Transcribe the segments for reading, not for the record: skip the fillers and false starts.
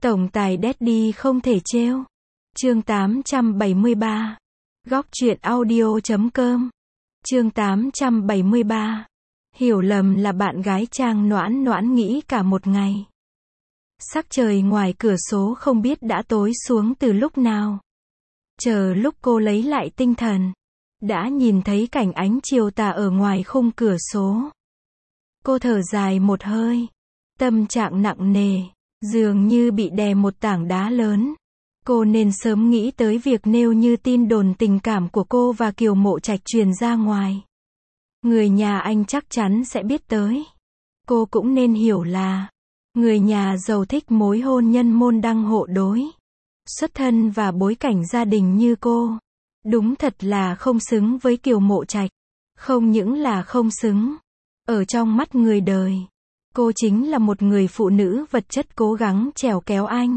Tổng tài Daddy không thể trêu. Chương 873. Góc truyện audio.com. Chương 873. Hiểu lầm là bạn gái Trang Noãn Noãn nghĩ cả một ngày. Sắc trời ngoài cửa sổ không biết đã tối xuống từ lúc nào. Chờ lúc cô lấy lại tinh thần, đã nhìn thấy cảnh ánh chiều tà ở ngoài khung cửa sổ. Cô thở dài một hơi, tâm trạng nặng nề, dường như bị đè một tảng đá lớn. Cô nên sớm nghĩ tới việc nếu như tin đồn tình cảm của cô và Kiều Mộ Trạch truyền ra ngoài, người nhà anh chắc chắn sẽ biết tới. Cô cũng nên hiểu là người nhà giàu thích mối hôn nhân môn đăng hộ đối. Xuất thân và bối cảnh gia đình như cô, đúng thật là không xứng với Kiều Mộ Trạch. Không những là không xứng, ở trong mắt người đời, cô chính là một người phụ nữ vật chất cố gắng chèo kéo anh.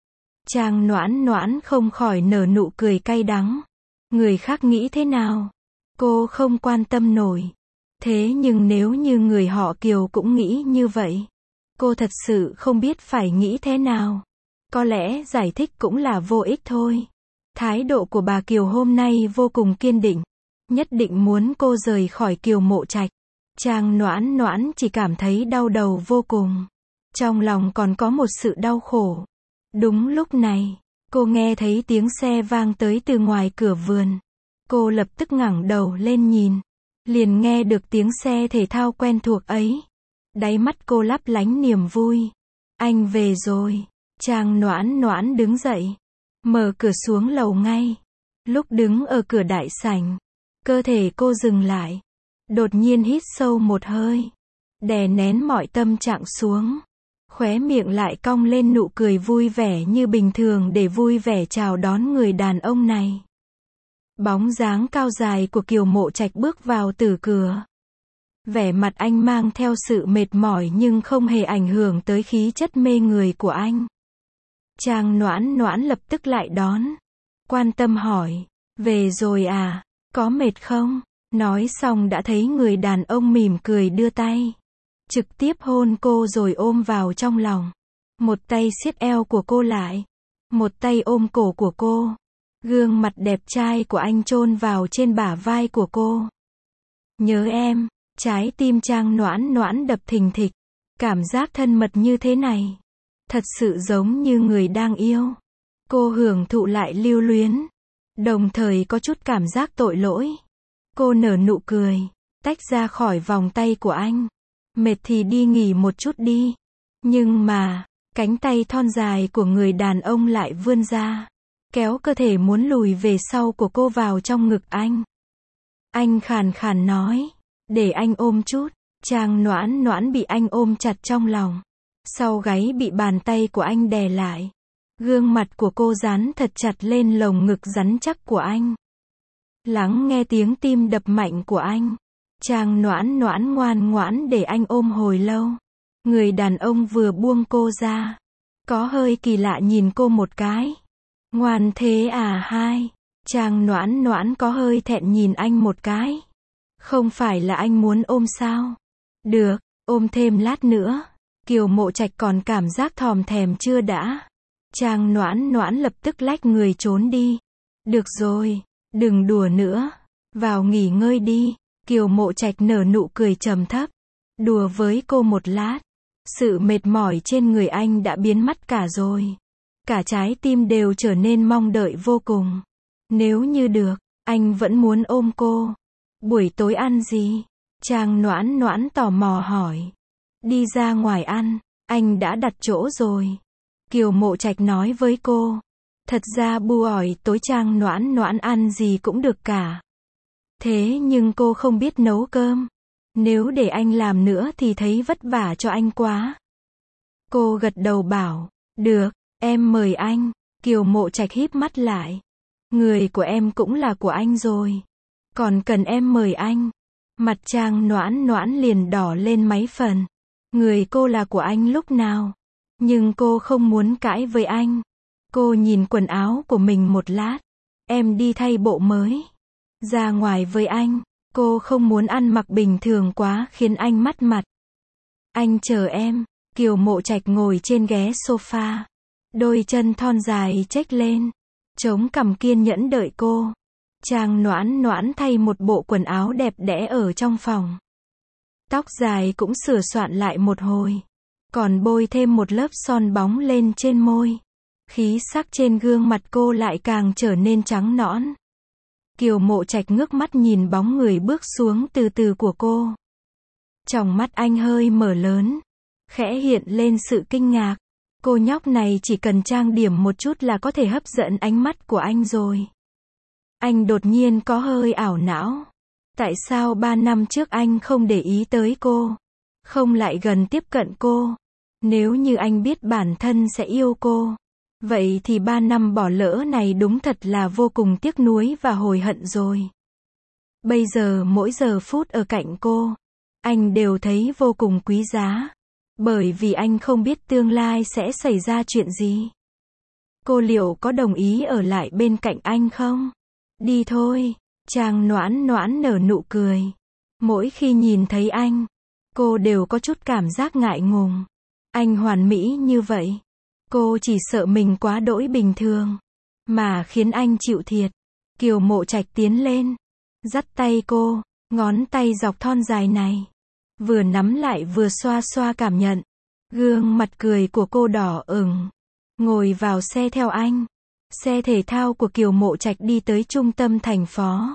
Trang Noãn Noãn không khỏi nở nụ cười cay đắng. Người khác nghĩ thế nào, cô không quan tâm nổi. Thế nhưng nếu như người họ Kiều cũng nghĩ như vậy, cô thật sự không biết phải nghĩ thế nào. Có lẽ giải thích cũng là vô ích thôi. Thái độ của bà Kiều hôm nay vô cùng kiên định, nhất định muốn cô rời khỏi Kiều Mộ Trạch. Trang Noãn Noãn chỉ cảm thấy đau đầu vô cùng. Trong lòng còn có một sự đau khổ. Đúng lúc này, cô nghe thấy tiếng xe vang tới từ ngoài cửa vườn. Cô lập tức ngẩng đầu lên nhìn, liền nghe được tiếng xe thể thao quen thuộc ấy. Đáy mắt cô lấp lánh niềm vui. Anh về rồi. Trang Noãn Noãn đứng dậy, mở cửa xuống lầu ngay. Lúc đứng ở cửa đại sảnh, cơ thể cô dừng lại, đột nhiên hít sâu một hơi, đè nén mọi tâm trạng xuống, khóe miệng lại cong lên nụ cười vui vẻ như bình thường để vui vẻ chào đón người đàn ông này. Bóng dáng cao dài của Kiều Mộ Trạch bước vào từ cửa. Vẻ mặt anh mang theo sự mệt mỏi nhưng không hề ảnh hưởng tới khí chất mê người của anh. Trang Noãn Noãn lập tức lại đón, quan tâm hỏi, về rồi à, có mệt không? Nói xong đã thấy người đàn ông mỉm cười đưa tay, trực tiếp hôn cô rồi ôm vào trong lòng. Một tay siết eo của cô lại, một tay ôm cổ của cô. Gương mặt đẹp trai của anh chôn vào trên bả vai của cô. Nhớ em. Trái tim Trang Noãn Noãn đập thình thịch. Cảm giác thân mật như thế này, thật sự giống như người đang yêu. Cô hưởng thụ lại lưu luyến, đồng thời có chút cảm giác tội lỗi. Cô nở nụ cười, tách ra khỏi vòng tay của anh. Mệt thì đi nghỉ một chút đi. Nhưng mà, cánh tay thon dài của người đàn ông lại vươn ra, kéo cơ thể muốn lùi về sau của cô vào trong ngực anh. Anh khàn khàn nói, để anh ôm chút. Trang Noãn Noãn bị anh ôm chặt trong lòng. Sau gáy bị bàn tay của anh đè lại. Gương mặt của cô dán thật chặt lên lồng ngực rắn chắc của anh. Lắng nghe tiếng tim đập mạnh của anh. Trang Noãn Noãn ngoan ngoãn để anh ôm hồi lâu. Người đàn ông vừa buông cô ra, có hơi kỳ lạ nhìn cô một cái. Ngoan thế à hai? Trang Noãn Noãn có hơi thẹn nhìn anh một cái. Không phải là anh muốn ôm sao? Được, ôm thêm lát nữa. Kiều Mộ Trạch còn cảm giác thòm thèm chưa đã. Trang Noãn Noãn lập tức lách người trốn đi. Được rồi, đừng đùa nữa. Vào nghỉ ngơi đi. Kiều Mộ Trạch nở nụ cười trầm thấp. Đùa với cô một lát. Sự mệt mỏi trên người anh đã biến mất cả rồi. Cả trái tim đều trở nên mong đợi vô cùng. Nếu như được, anh vẫn muốn ôm cô. Buổi tối ăn gì? Trang Noãn Noãn tò mò hỏi. Đi ra ngoài ăn, anh đã đặt chỗ rồi. Kiều Mộ Trạch nói với cô. Thật ra buổi tối Trang Noãn Noãn ăn gì cũng được cả. Thế nhưng cô không biết nấu cơm. Nếu để anh làm nữa thì thấy vất vả cho anh quá. Cô gật đầu bảo, được, em mời anh. Kiều Mộ Trạch híp mắt lại. Người của em cũng là của anh rồi. Còn cần em mời anh. Mặt Trang Noãn Noãn liền đỏ lên mấy phần. Người cô là của anh lúc nào? Nhưng cô không muốn cãi với anh. Cô nhìn quần áo của mình một lát. Em đi thay bộ mới. Ra ngoài với anh. Cô không muốn ăn mặc bình thường quá khiến anh mất mặt. Anh chờ em. Kiều Mộ Trạch ngồi trên ghế sofa. Đôi chân thon dài chếch lên, chống cằm kiên nhẫn đợi cô. Trang Noãn Noãn thay một bộ quần áo đẹp đẽ ở trong phòng. Tóc dài cũng sửa soạn lại một hồi. Còn bôi thêm một lớp son bóng lên trên môi. Khí sắc trên gương mặt cô lại càng trở nên trắng nõn. Kiều Mộ Trạch ngước mắt nhìn bóng người bước xuống từ từ của cô. Tròng mắt anh hơi mở lớn, khẽ hiện lên sự kinh ngạc. Cô nhóc này chỉ cần trang điểm một chút là có thể hấp dẫn ánh mắt của anh rồi. Anh đột nhiên có hơi ảo não. Tại sao 3 năm trước anh không để ý tới cô, không lại gần tiếp cận cô? Nếu như anh biết bản thân sẽ yêu cô, vậy thì 3 năm bỏ lỡ này đúng thật là vô cùng tiếc nuối và hối hận rồi. Bây giờ mỗi giờ phút ở cạnh cô, anh đều thấy vô cùng quý giá. Bởi vì anh không biết tương lai sẽ xảy ra chuyện gì. Cô liệu có đồng ý ở lại bên cạnh anh không? Đi thôi. Trang Noãn Noãn nở nụ cười. Mỗi khi nhìn thấy anh, cô đều có chút cảm giác ngại ngùng. Anh hoàn mỹ như vậy. Cô chỉ sợ mình quá đỗi bình thường, mà khiến anh chịu thiệt. Kiều Mộ Trạch tiến lên, dắt tay cô, ngón tay dọc thon dài này. Vừa nắm lại vừa xoa xoa cảm nhận. Gương mặt cười của cô đỏ ửng. Ngồi vào xe theo anh. Xe thể thao của Kiều Mộ Trạch đi tới trung tâm thành phố.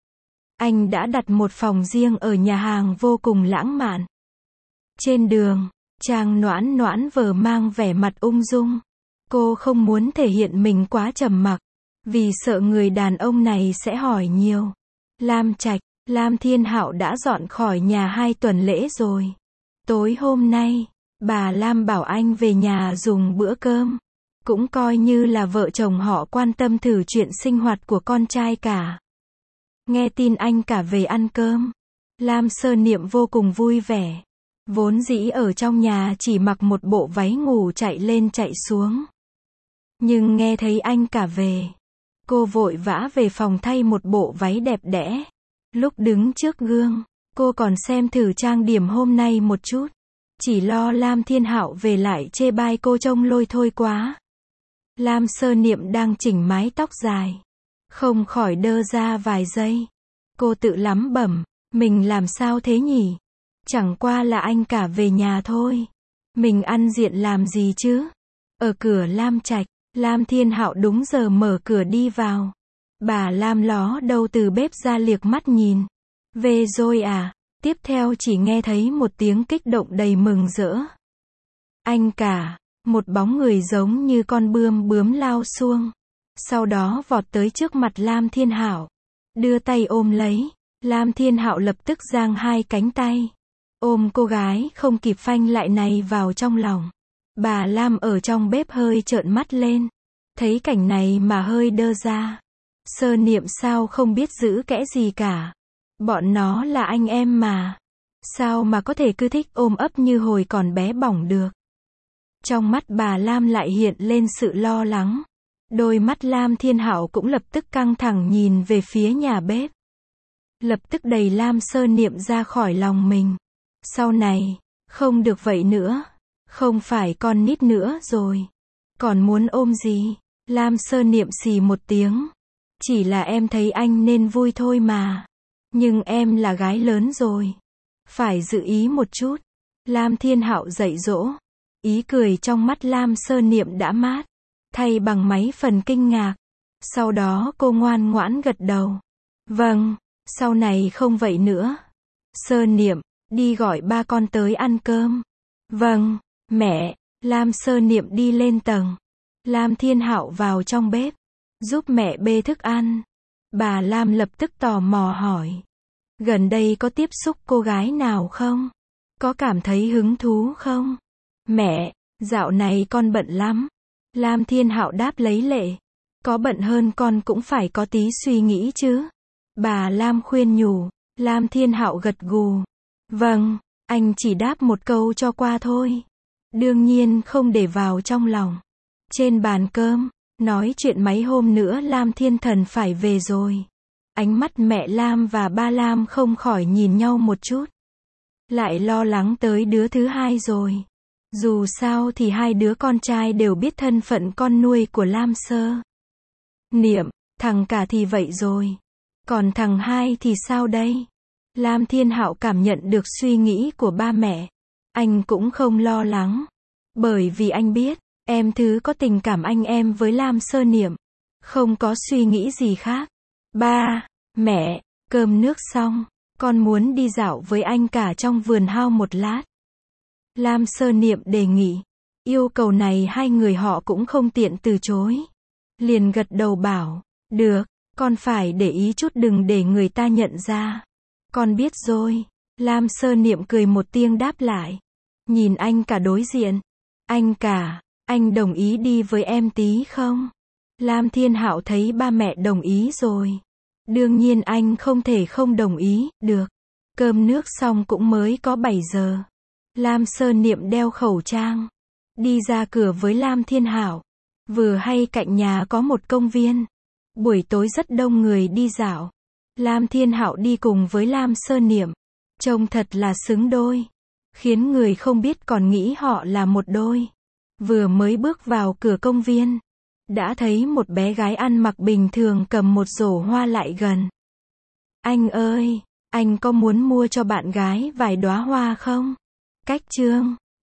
Anh đã đặt một phòng riêng ở nhà hàng vô cùng lãng mạn. Trên đường, Trang Noãn Noãn vờ mang vẻ mặt ung dung. Cô không muốn thể hiện mình quá trầm mặc, vì sợ người đàn ông này sẽ hỏi nhiều. Lam Trạch, Lam Thiên Hạo đã dọn khỏi nhà 2 tuần lễ rồi. Tối hôm nay, bà Lam bảo anh về nhà dùng bữa cơm. Cũng coi như là vợ chồng họ quan tâm thử chuyện sinh hoạt của con trai cả. Nghe tin anh cả về ăn cơm, Lam Sơ Niệm vô cùng vui vẻ. Vốn dĩ ở trong nhà chỉ mặc một bộ váy ngủ chạy lên chạy xuống. Nhưng nghe thấy anh cả về, cô vội vã về phòng thay một bộ váy đẹp đẽ. Lúc đứng trước gương, cô còn xem thử trang điểm hôm nay một chút. Chỉ lo Lam Thiên Hạo về lại chê bai cô trông lôi thôi quá. Lam Sơ Niệm đang chỉnh mái tóc dài, không khỏi đơ ra vài giây. Cô tự lẩm bẩm, mình làm sao thế nhỉ? Chẳng qua là anh cả về nhà thôi. Mình ăn diện làm gì chứ? Ở cửa Lam Trạch, Lam Thiên Hạo đúng giờ mở cửa đi vào. Bà Lam ló đầu từ bếp ra liếc mắt nhìn. Về rồi à? Tiếp theo chỉ nghe thấy một tiếng kích động đầy mừng rỡ. Anh cả, một bóng người giống như con bướm lao xuông. Sau đó vọt tới trước mặt Lam Thiên Hạo. Đưa tay ôm lấy. Lam Thiên Hạo lập tức giang 2 cánh tay. Ôm cô gái không kịp phanh lại này vào trong lòng. Bà Lam ở trong bếp hơi trợn mắt lên. Thấy cảnh này mà hơi đơ ra. Sơ Niệm sao không biết giữ kẽ gì cả. Bọn nó là anh em mà. Sao mà có thể cứ thích ôm ấp như hồi còn bé bỏng được. Trong mắt bà Lam lại hiện lên sự lo lắng. Đôi mắt Lam Thiên Hạo cũng lập tức căng thẳng nhìn về phía nhà bếp. Lập tức đẩy Lam Sơ Niệm ra khỏi lòng mình. Sau này, không được vậy nữa. Không phải con nít nữa rồi. Còn muốn ôm gì? Lam Sơ Niệm xì một tiếng. Chỉ là em thấy anh nên vui thôi mà. Nhưng em là gái lớn rồi. Phải giữ ý một chút. Lam Thiên Hạo dạy dỗ. Ý cười trong mắt Lam Sơ Niệm đã mát. Thay bằng mấy phần kinh ngạc. Sau đó cô ngoan ngoãn gật đầu. Vâng, sau này không vậy nữa. Sơ Niệm, đi gọi ba con tới ăn cơm. Vâng, mẹ. Lam Sơ Niệm đi lên tầng. Lam Thiên Hạo vào trong bếp. Giúp mẹ bê thức ăn. Bà Lam lập tức tò mò hỏi. Gần đây có tiếp xúc cô gái nào không? Có cảm thấy hứng thú không? Mẹ, dạo này con bận lắm. Lam Thiên Hạo đáp lấy lệ. Có bận hơn con cũng phải có tí suy nghĩ chứ. Bà Lam khuyên nhủ. Lam Thiên Hạo gật gù. Vâng, anh chỉ đáp một câu cho qua thôi. Đương nhiên không để vào trong lòng. Trên bàn cơm, nói chuyện mấy hôm nữa Lam Thiên Thần phải về rồi. Ánh mắt mẹ Lam và ba Lam không khỏi nhìn nhau một chút. Lại lo lắng tới đứa thứ hai rồi. Dù sao thì hai đứa con trai đều biết thân phận con nuôi của Lam Sơ Niệm, thằng cả thì vậy rồi. Còn thằng hai thì sao đây? Lam Thiên Hạo cảm nhận được suy nghĩ của ba mẹ. Anh cũng không lo lắng. Bởi vì anh biết, em thứ có tình cảm anh em với Lam Sơ Niệm. Không có suy nghĩ gì khác. Ba, mẹ, cơm nước xong. Con muốn đi dạo với anh cả trong vườn hao một lát. Lam Sơ Niệm đề nghị. Yêu cầu này hai người họ cũng không tiện từ chối. Liền gật đầu bảo, được, con phải để ý chút đừng để người ta nhận ra. Con biết rồi. Lam Sơ Niệm cười một tiếng đáp lại. Nhìn anh cả đối diện. Anh cả, anh đồng ý đi với em tí không? Lam Thiên Hạo thấy ba mẹ đồng ý rồi. Đương nhiên anh không thể không đồng ý, được. Cơm nước xong cũng mới có 7 giờ. Lam Sơ Niệm đeo khẩu trang. Đi ra cửa với Lam Thiên Hạo. Vừa hay cạnh nhà có một công viên. Buổi tối rất đông người đi dạo. Lam Thiên Hạo đi cùng với Lam Sơ Niệm. Trông thật là xứng đôi. Khiến người không biết còn nghĩ họ là một đôi. Vừa mới bước vào cửa công viên. Đã thấy một bé gái ăn mặc bình thường cầm một rổ hoa lại gần. Anh ơi, anh có muốn mua cho bạn gái vài đóa hoa không? Cách chương